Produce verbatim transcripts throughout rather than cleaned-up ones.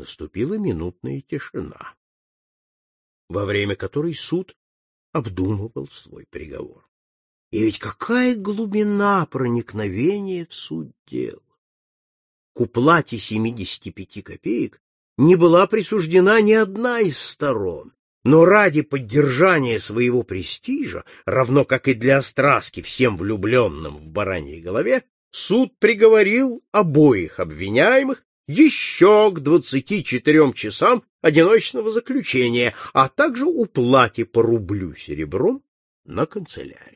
Наступила минутная тишина, во время которой суд обдумывал свой приговор. И ведь какая глубина проникновения в суть дела! К уплате семидесяти пяти копеек не была присуждена ни одна из сторон, но ради поддержания своего престижа, равно как и для остраски всем влюбленным в бараньей голове, суд приговорил обоих обвиняемых еще к двадцати четырем часам одиночного заключения, а также уплате по рублю серебром на канцелярию.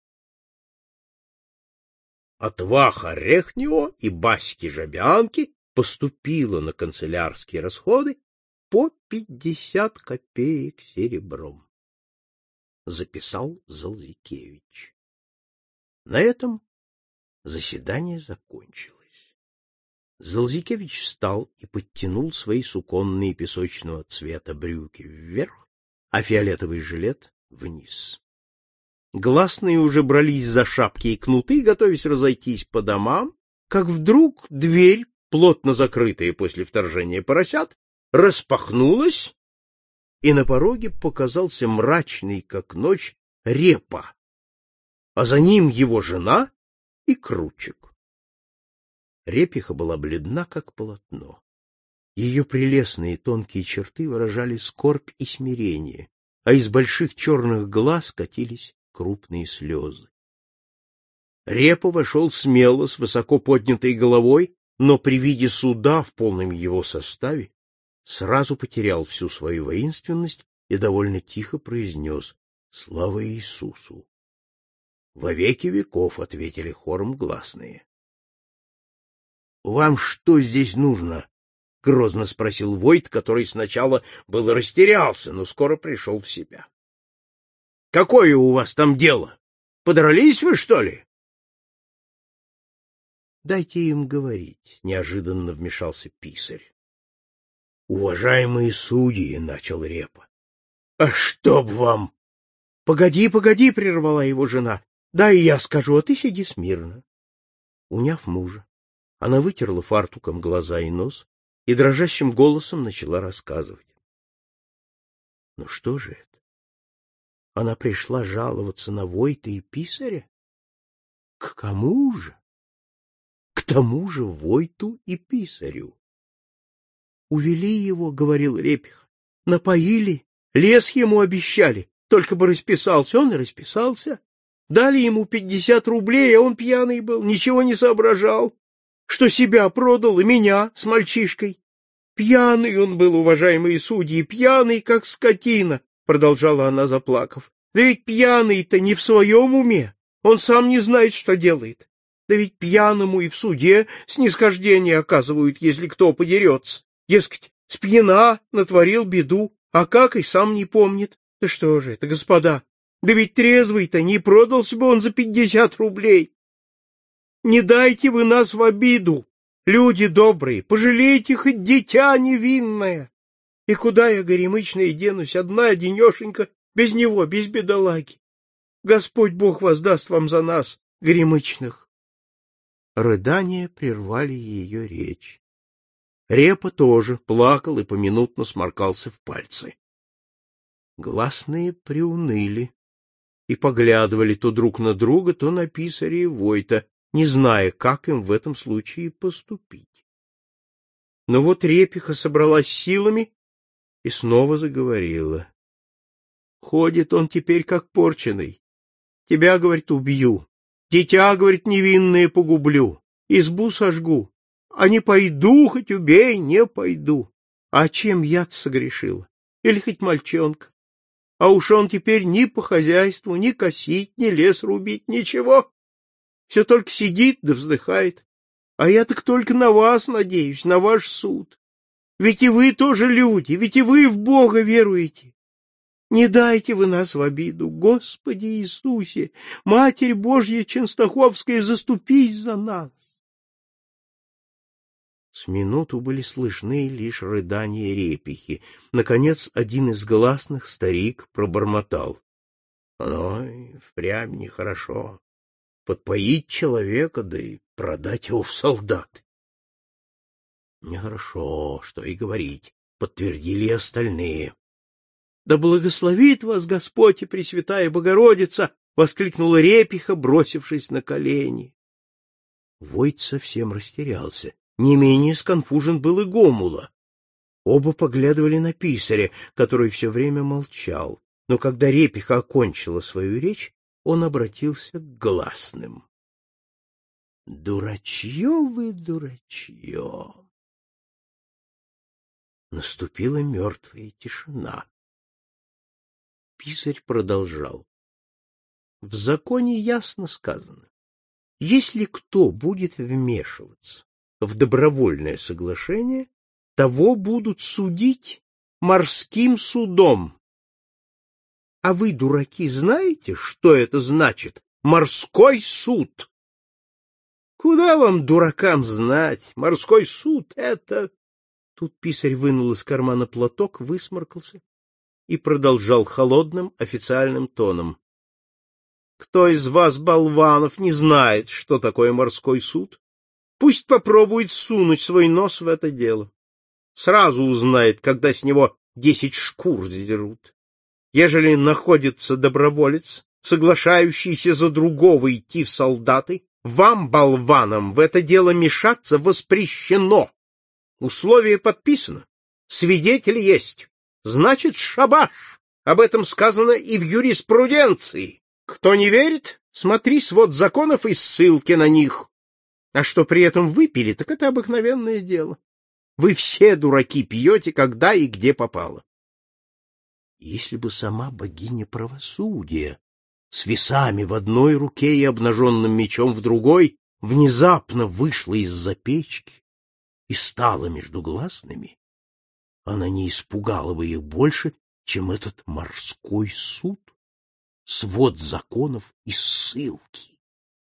От Ваха Рехнева и Баськи Жабянки поступило на канцелярские расходы по пятьдесят копеек серебром. Записал Залзикевич. На этом заседание закончилось. Залзикевич встал и подтянул свои суконные песочного цвета брюки вверх, а фиолетовый жилет вниз. Гласные уже брались за шапки и кнуты, готовясь разойтись по домам, как вдруг дверь, плотно закрытая после вторжения поросят, распахнулась, и на пороге показался мрачный, как ночь, Репа, а за ним его жена и Кручек. Репиха была бледна, как полотно. Ее прелестные тонкие черты выражали скорбь и смирение, а из больших черных глаз катились крупные слезы. Репа вошел смело, с высоко поднятой головой, но при виде суда в полном его составе сразу потерял всю свою воинственность и довольно тихо произнес: «Слава Иисусу!» «Во веки веков», — ответили хором гласные. «Вам что здесь нужно?» — грозно спросил Войт, который сначала было растерялся, но скоро пришел в себя. «Какое у вас там дело? Подрались вы, что ли?» «Дайте им говорить», — неожиданно вмешался писарь. «Уважаемые судьи», — начал Репа. «А чтоб вам...» «Погоди, погоди», — прервала его жена. «Да и я скажу, а ты сиди смирно». Уняв мужа, она вытерла фартуком глаза и нос и дрожащим голосом начала рассказывать. Ну что же это? Она пришла жаловаться на Войта и писаря? К кому же? К тому же Войту и писарю. Увели его, — говорил Репиха, — напоили, лес ему обещали, только бы расписался. Он и расписался. Дали ему пятьдесят рублей, а он пьяный был, ничего не соображал, что себя продал и меня с мальчишкой. Пьяный он был, уважаемые судьи, пьяный, как скотина, — продолжала она, заплакав. Да ведь пьяный-то не в своем уме, он сам не знает, что делает. Да ведь пьяному и в суде снисхождение оказывают, если кто подерется. Дескать, спьяна натворил беду, а как и сам не помнит. Да что же это, господа, да ведь трезвый-то не продался бы он за пятьдесят рублей. Не дайте вы нас в обиду, люди добрые, пожалейте хоть дитя невинное. И куда я, горемычная, денусь, одна денешенька, без него, без бедолаги? Господь Бог воздаст вам за нас, горемычных. Рыдания прервали ее речь. Репа тоже плакал и поминутно сморкался в пальцы. Гласные приуныли и поглядывали то друг на друга, то на писаря и Войта, не зная, как им в этом случае поступить. Но вот Репиха собралась силами и снова заговорила. Ходит он теперь как порченый. Тебя, говорит, убью. Дитя, говорит, невинное погублю. Избу сожгу. А не пойду, хоть убей, не пойду. А чем я-то согрешила? Или хоть мальчонка? А уж он теперь ни по хозяйству, ни косить, ни лес рубить, ничего. Все только сидит да вздыхает. А я так только на вас надеюсь, на ваш суд. Ведь и вы тоже люди, ведь и вы в Бога веруете. Не дайте вы нас в обиду, Господи Иисусе, Матерь Божья Ченстаховская, заступись за нас. С минуту были слышны лишь рыдания Репихи. Наконец один из гласных, старик, пробормотал. — Ой, впрямь нехорошо. Подпоить человека, да и продать его в солдаты. Нехорошо, что и говорить, подтвердили и остальные. Да благословит вас Господь и Пресвятая Богородица, воскликнула Репиха, бросившись на колени. Войт совсем растерялся. Не менее сконфужен был и Гомула. Оба поглядывали на писаря, который все время молчал, но когда Репиха окончила свою речь, он обратился к гласным. — Дурачье вы, дурачье! Наступила мертвая тишина. Писарь продолжал. В законе ясно сказано, если кто будет вмешиваться в добровольное соглашение, того будут судить морским судом. А вы, дураки, знаете, что это значит? Морской суд. Куда вам, дуракам, знать? Морской суд — это... Тут писарь вынул из кармана платок, высморкался и продолжал холодным официальным тоном. Кто из вас, болванов, не знает, что такое морской суд? Пусть попробует сунуть свой нос в это дело. Сразу узнает, когда с него десять шкур сдерут. Ежели находится доброволец, соглашающийся за другого идти в солдаты, вам, болванам, в это дело мешаться воспрещено. Условие подписано, свидетель есть. Значит, шабаш. Об этом сказано и в юриспруденции. Кто не верит, смотри свод законов и ссылки на них. А что при этом выпили, так это обыкновенное дело. Вы все, дураки, пьете, когда и где попало. Если бы сама богиня правосудия с весами в одной руке и обнаженным мечом в другой внезапно вышла из-за печки и стала между гласными, она не испугала бы их больше, чем этот морской суд, свод законов и ссылки.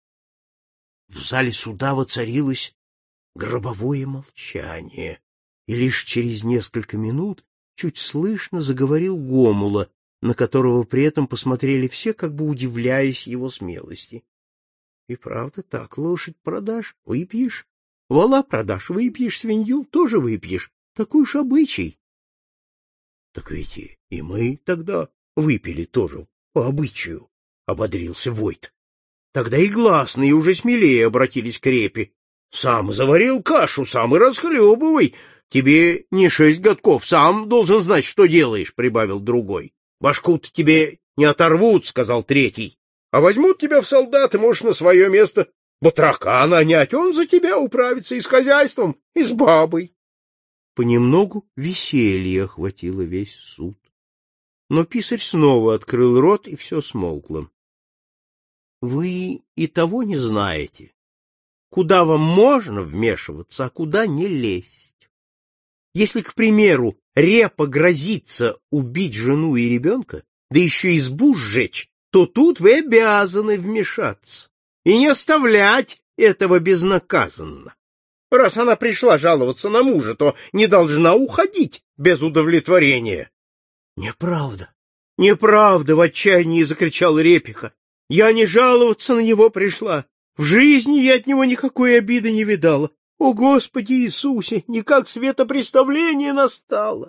В зале суда воцарилось гробовое молчание, и лишь через несколько минут чуть слышно заговорил Гомула, на которого при этом посмотрели все, как бы удивляясь его смелости. — И правда так, лошадь продашь — выпьешь, вола продашь — выпьешь, свинью тоже выпьешь, такой уж обычай. — Так ведь и мы тогда выпили тоже по обычаю, — ободрился Войт. Тогда и гласные уже смелее обратились к Репе. — Сам заварил кашу, сам и расхлебывай. Тебе не шесть годков, сам должен знать, что делаешь, — прибавил другой. — Башку-то тебе не оторвут, — сказал третий. — А возьмут тебя в солдаты, можешь на свое место батрака нанять, он за тебя управится и с хозяйством, и с бабой. Понемногу веселье охватило весь суд. Но писарь снова открыл рот, и все смолкло. — Вы и того не знаете, куда вам можно вмешиваться, а куда не лезть. Если, к примеру, Репа грозится убить жену и ребенка, да еще избу сжечь, то тут вы обязаны вмешаться и не оставлять этого безнаказанно. Раз она пришла жаловаться на мужа, то не должна уходить без удовлетворения. — Неправда, неправда! — в отчаянии закричал Репиха. — Я не жаловаться на него пришла. В жизни я от него никакой обиды не видала. О, Господи Иисусе, никак светопреставление настало!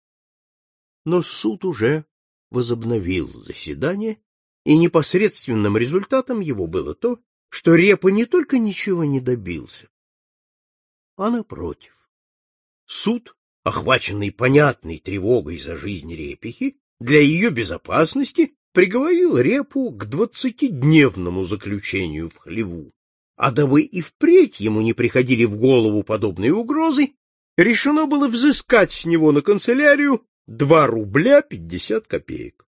Но суд уже возобновил заседание, и непосредственным результатом его было то, что Репа не только ничего не добился, а напротив. Суд, охваченный понятной тревогой за жизнь Репихи, для ее безопасности приговорил Репу к двадцатидневному заключению в хлеву. А дабы и впредь ему не приходили в голову подобные угрозы, решено было взыскать с него на канцелярию два рубля пятьдесят копеек.